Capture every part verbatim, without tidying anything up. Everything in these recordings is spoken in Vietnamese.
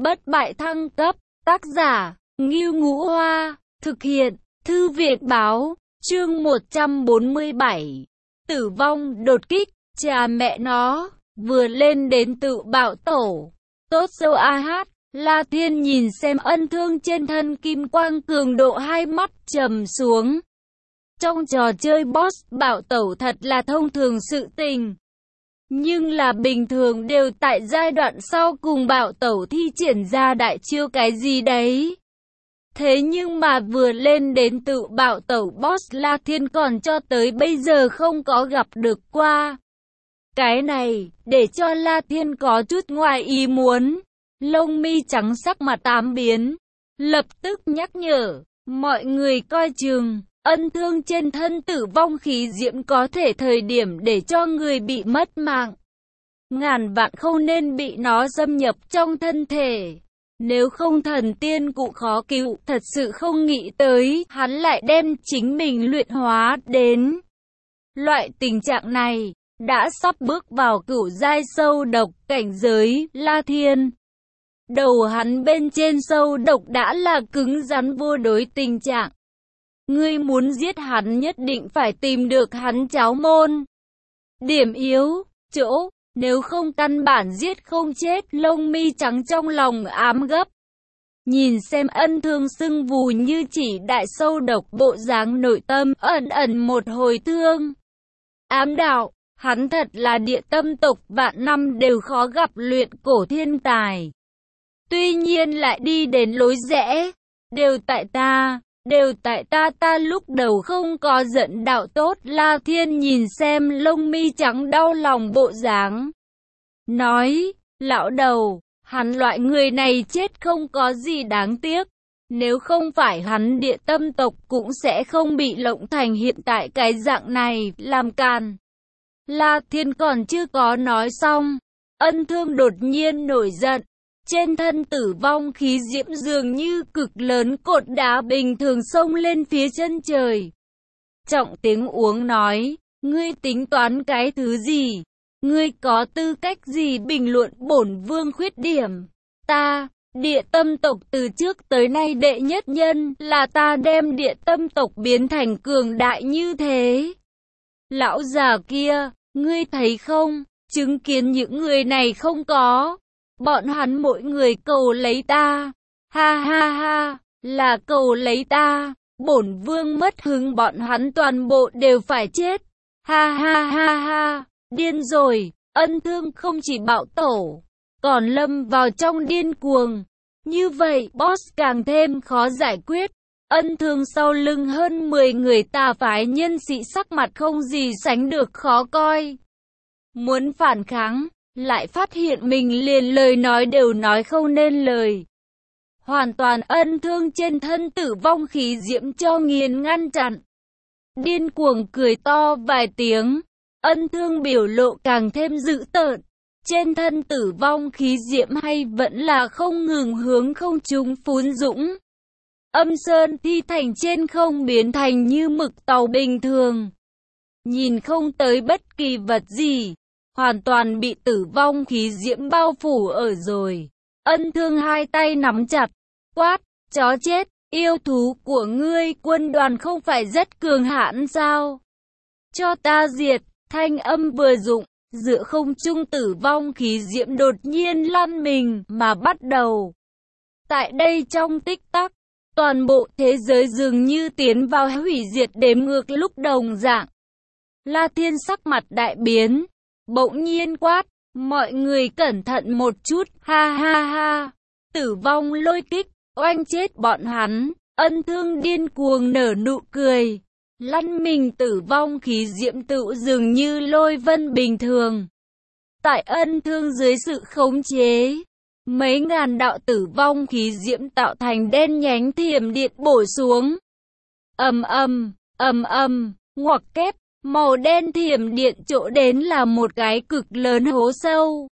bất bại thăng cấp, tác giả, Ngưu Ngũ Hoa, thực hiện, Thư viện báo, chương một trăm bốn mươi bảy, tử vong đột kích, cha mẹ nó, vừa lên đến tự bạo tổ, tốt sâu a hát, La Thiên nhìn xem ân thương trên thân kim quang cường độ hai mắt trầm xuống. Trong trò chơi boss bạo tẩu thật là thông thường sự tình. Nhưng là bình thường đều tại giai đoạn sau cùng bạo tẩu thi triển ra đại chiêu cái gì đấy. Thế nhưng mà vừa lên đến tự bạo tẩu boss La Thiên còn cho tới bây giờ không có gặp được qua. Cái này, để cho La Thiên có chút ngoài ý muốn. Lông mi trắng sắc mặt tám biến. Lập tức nhắc nhở, mọi người coi chừng. Ân thương trên thân tử vong khí diễm có thể thời điểm để cho người bị mất mạng. Ngàn vạn không nên bị nó xâm nhập trong thân thể. Nếu không thần tiên cũng khó cứu. Thật sự không nghĩ tới hắn lại đem chính mình luyện hóa đến loại tình trạng này. Đã sắp bước vào cửu giai sâu độc cảnh giới La Thiên. Đầu hắn bên trên sâu độc đã là cứng rắn vô đối tình trạng. Ngươi muốn giết hắn nhất định phải tìm được hắn cháu môn. Điểm yếu, chỗ, nếu không căn bản giết không chết. Lông mi trắng trong lòng ám gấp. Nhìn xem ân thương sưng vù như chỉ đại sâu độc bộ dáng nội tâm ẩn ẩn một hồi thương. Ám đạo, hắn thật là địa tâm tộc vạn năm đều khó gặp luyện cổ thiên tài. Tuy nhiên lại đi đến lối rẽ, đều tại ta. Đều tại ta ta lúc đầu không có giận đạo tốt. La Thiên nhìn xem lông mi trắng đau lòng bộ dáng. Nói, lão đầu, hắn loại người này chết không có gì đáng tiếc. Nếu không phải hắn địa tâm tộc cũng sẽ không bị lộng thành hiện tại cái dạng này, làm càn. La Thiên còn chưa có nói xong. Ân thương đột nhiên nổi giận. Trên thân tử vong khí diễm dường như cực lớn cột đá bình thường xông lên phía chân trời. Trọng tiếng uống nói, ngươi tính toán cái thứ gì? Ngươi có tư cách gì bình luận bổn vương khuyết điểm? Ta, địa tâm tộc từ trước tới nay đệ nhất nhân, là ta đem địa tâm tộc biến thành cường đại như thế. Lão già kia, ngươi thấy không? Chứng kiến những người này không có. Bọn hắn mỗi người cầu lấy ta. Ha ha ha, là cầu lấy ta. Bổn vương mất hứng bọn hắn toàn bộ đều phải chết. Ha ha ha ha, điên rồi. Ân thương không chỉ bạo tổ, còn lâm vào trong điên cuồng. Như vậy, boss càng thêm khó giải quyết. Ân thương sau lưng hơn mười người tà phái nhân sĩ sắc mặt không gì sánh được khó coi. Muốn phản kháng, lại phát hiện mình liền lời nói đều nói không nên lời. Hoàn toàn ân thương trên thân tử vong khí diễm cho nghiền ngăn chặn. Điên cuồng cười to vài tiếng. Ân thương biểu lộ càng thêm dữ tợn. Trên thân tử vong khí diễm hay vẫn là không ngừng hướng không trung phún dũng. Âm sơn thi thành trên không biến thành như mực tàu bình thường. Nhìn không tới bất kỳ vật gì. Hoàn toàn bị tử vong khí diễm bao phủ ở rồi. Ân thương hai tay nắm chặt. Quát, chó chết, yêu thú của ngươi quân đoàn không phải rất cường hãn sao? Cho ta diệt, thanh âm vừa dụng. Giữa không trung tử vong khí diễm đột nhiên lăn mình mà bắt đầu. Tại đây trong tích tắc, toàn bộ thế giới dường như tiến vào hủy diệt đếm ngược lúc đồng dạng. La Thiên sắc mặt đại biến. Bỗng nhiên quát, mọi người cẩn thận một chút, ha ha ha, tử vong lôi kích, oanh chết bọn hắn. Ân thương điên cuồng nở nụ cười, lăn mình tử vong khí diễm tựu dường như lôi vân bình thường. Tại ân thương dưới sự khống chế, mấy ngàn đạo tử vong khí diễm tạo thành đen nhánh thiểm điện bổ xuống. Ầm ầm, ầm ầm, ngoặc kép. Màu đen thiểm điện chỗ đến là một cái cực lớn hố sâu.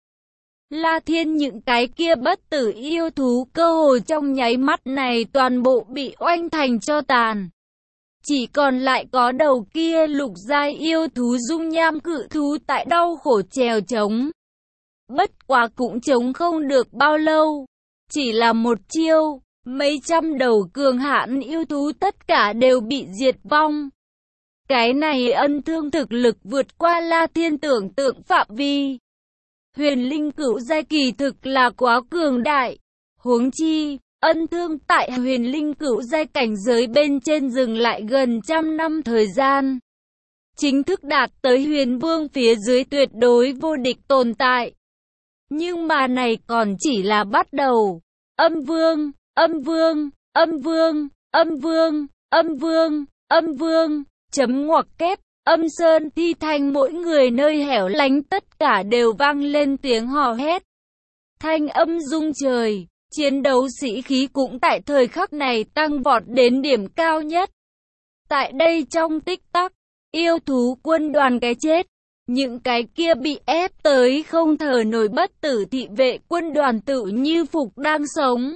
La Thiên những cái kia bất tử yêu thú cơ hồ trong nháy mắt này toàn bộ bị oanh thành cho tàn. Chỉ còn lại có đầu kia lục giai yêu thú dung nham cự thú tại đau khổ trèo trống. Bất quá cũng chống không được bao lâu. Chỉ là một chiêu, mấy trăm đầu cường hãn yêu thú tất cả đều bị diệt vong. Cái này Ân Thương thực lực vượt qua La Thiên tưởng tượng phạm vi. Huyền linh cửu giai kỳ thực là quá cường đại. Huống chi, Ân Thương tại huyền linh cửu giai cảnh giới bên trên dừng lại gần trăm năm thời gian. Chính thức đạt tới huyền vương phía dưới tuyệt đối vô địch tồn tại. Nhưng mà này còn chỉ là bắt đầu. Âm vương, âm vương, âm vương, âm vương, âm vương, âm vương, chấm ngoặc kép, âm sơn thi thanh mỗi người nơi hẻo lánh tất cả đều vang lên tiếng hò hét. Thanh âm rung trời, chiến đấu sĩ khí cũng tại thời khắc này tăng vọt đến điểm cao nhất. Tại đây trong tích tắc, yêu thú quân đoàn cái chết, những cái kia bị ép tới không thở nổi bất tử thị vệ quân đoàn tự như phục đang sống.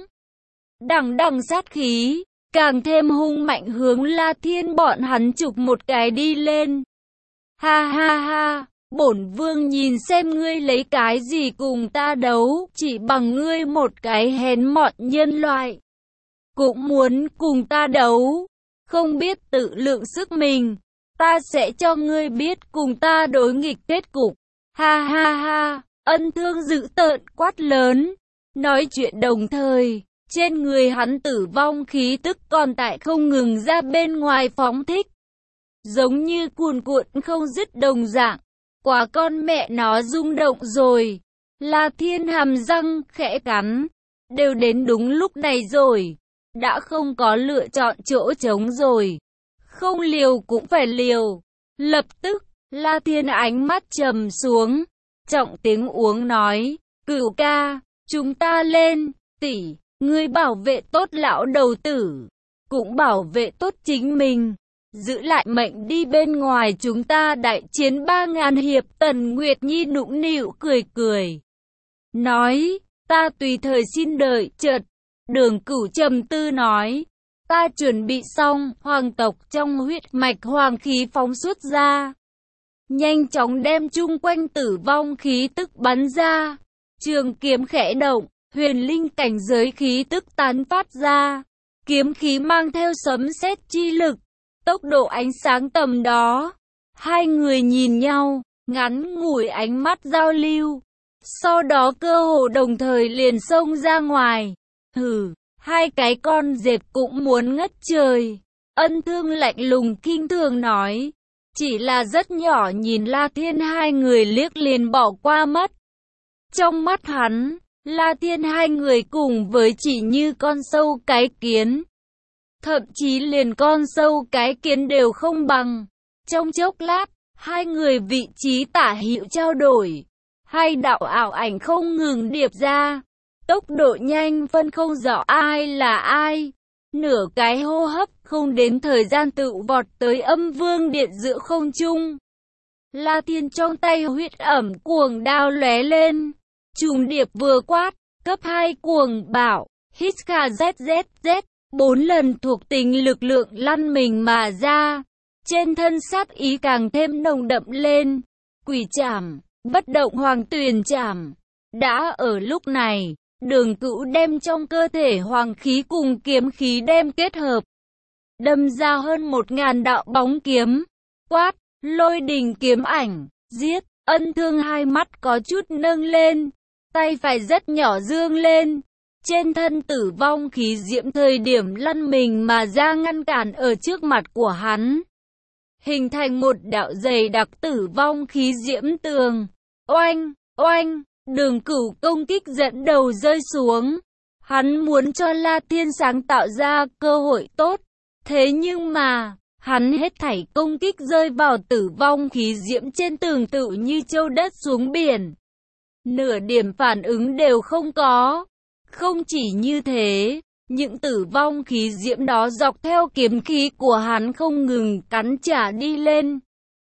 Đằng đằng sát khí, càng thêm hung mạnh hướng La Thiên bọn hắn chụp một cái đi lên. Ha ha ha, bổn vương nhìn xem ngươi lấy cái gì cùng ta đấu, chỉ bằng ngươi một cái hèn mọn nhân loại. Cũng muốn cùng ta đấu, không biết tự lượng sức mình, ta sẽ cho ngươi biết cùng ta đối nghịch kết cục. Ha ha ha, Ân Thương dữ tợn quát lớn, nói chuyện đồng thời. Trên người hắn tử vong khí tức còn tại không ngừng ra bên ngoài phóng thích. Giống như cuồn cuộn không dứt đồng dạng. Quả con mẹ nó rung động rồi. La Thiên hàm răng khẽ cắn. Đều đến đúng lúc này rồi. Đã không có lựa chọn chỗ trống rồi. Không liều cũng phải liều. Lập tức, La Thiên ánh mắt trầm xuống. Trọng tiếng uống nói. Cửu ca, chúng ta lên, tỷ. Ngươi bảo vệ tốt lão đầu tử, cũng bảo vệ tốt chính mình, giữ lại mệnh đi bên ngoài chúng ta đại chiến ba ngàn hiệp. Tần Nguyệt Nhi nũng nịu cười cười, nói, ta tùy thời xin đợi. Chợt, Đường Cửu trầm tư nói, ta chuẩn bị xong, hoàng tộc trong huyết mạch hoàng khí phóng xuất ra, nhanh chóng đem chung quanh tử vong khí tức bắn ra, trường kiếm khẽ động. Huyền linh cảnh giới khí tức tán phát ra, kiếm khí mang theo sấm sét chi lực, tốc độ ánh sáng tầm đó. Hai người nhìn nhau, ngắn ngủi ánh mắt giao lưu, sau đó cơ hồ đồng thời liền xông ra ngoài. Hừ, hai cái con dẹp cũng muốn ngất trời. Ân Thương lạnh lùng kinh thường nói, chỉ là rất nhỏ nhìn La Thiên hai người liếc liền bỏ qua mất. Trong mắt hắn, La Thiên hai người cùng với chỉ như con sâu cái kiến. Thậm chí liền con sâu cái kiến đều không bằng. Trong chốc lát, hai người vị trí tả hữu trao đổi. Hai đạo ảo ảnh không ngừng điệp ra. Tốc độ nhanh phân không rõ ai là ai. Nửa cái hô hấp không đến thời gian tự vọt tới âm vương điện giữa không trung. La Thiên trong tay huyết ẩm cuồng đao lóe lên. Trùng điệp vừa quát, cấp hai cuồng bạo, hít kha zét zét zét, bốn lần thuộc tính lực lượng lăn mình mà ra. Trên thân sát ý càng thêm nồng đậm lên. Quỷ trảm, bất động hoàng tuyền trảm. Đã ở lúc này, Đường Cửu đem trong cơ thể hoàng khí cùng kiếm khí đem kết hợp. Đâm ra hơn một ngàn đạo bóng kiếm. Quát, lôi đình kiếm ảnh, giết. Ân Thương hai mắt có chút nâng lên. Tay phải rất nhỏ dương lên. Trên thân tử vong khí diễm thời điểm lăn mình mà ra ngăn cản ở trước mặt của hắn. Hình thành một đạo dày đặc tử vong khí diễm tường. Oanh, oanh, Đường Cửu công kích dẫn đầu rơi xuống. Hắn muốn cho La Thiên sáng tạo ra cơ hội tốt. Thế nhưng mà, hắn hết thảy công kích rơi vào tử vong khí diễm trên tường tự như châu đất xuống biển. Nửa điểm phản ứng đều không có. Không chỉ như thế, những tử vong khí diễm đó dọc theo kiếm khí của hắn không ngừng cắn trả đi lên.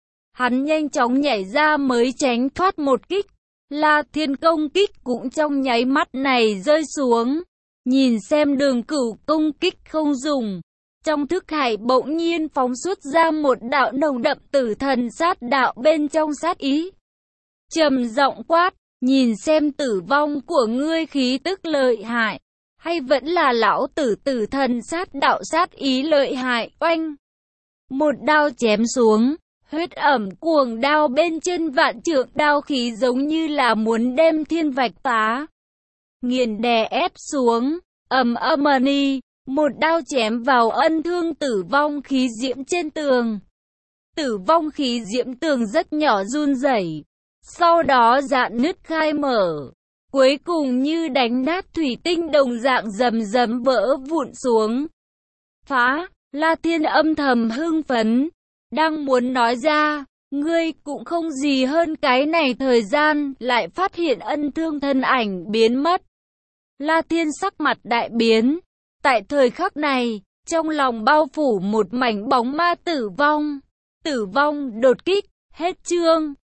Hắn nhanh chóng nhảy ra mới tránh thoát một kích. La Thiên công kích cũng trong nháy mắt này rơi xuống. Nhìn xem Đường Cửu công kích không dùng. Trong thức hải bỗng nhiên phóng xuất ra một đạo nồng đậm tử thần sát đạo bên trong sát ý. Trầm giọng quát, nhìn xem tử vong của ngươi khí tức lợi hại. Hay vẫn là lão tử tử thần sát đạo sát ý lợi hại, oanh. Một đao chém xuống, huyết ẩm cuồng đao bên chân vạn trượng đao khí giống như là muốn đem thiên vạch phá. Nghiền đè ép xuống, ầm ầm ni, một đao chém vào ân thương tử vong khí diễm trên tường. Tử vong khí diễm tường rất nhỏ run rẩy, sau đó rạn nứt khai mở. Cuối cùng như đánh nát thủy tinh đồng dạng rầm rầm vỡ vụn xuống. Phá, La Thiên âm thầm hưng phấn, đang muốn nói ra, ngươi cũng không gì hơn cái này thời gian, lại phát hiện ân thương thân ảnh biến mất. La Thiên sắc mặt đại biến, tại thời khắc này, trong lòng bao phủ một mảnh bóng ma tử vong. Tử vong đột kích, hết chương.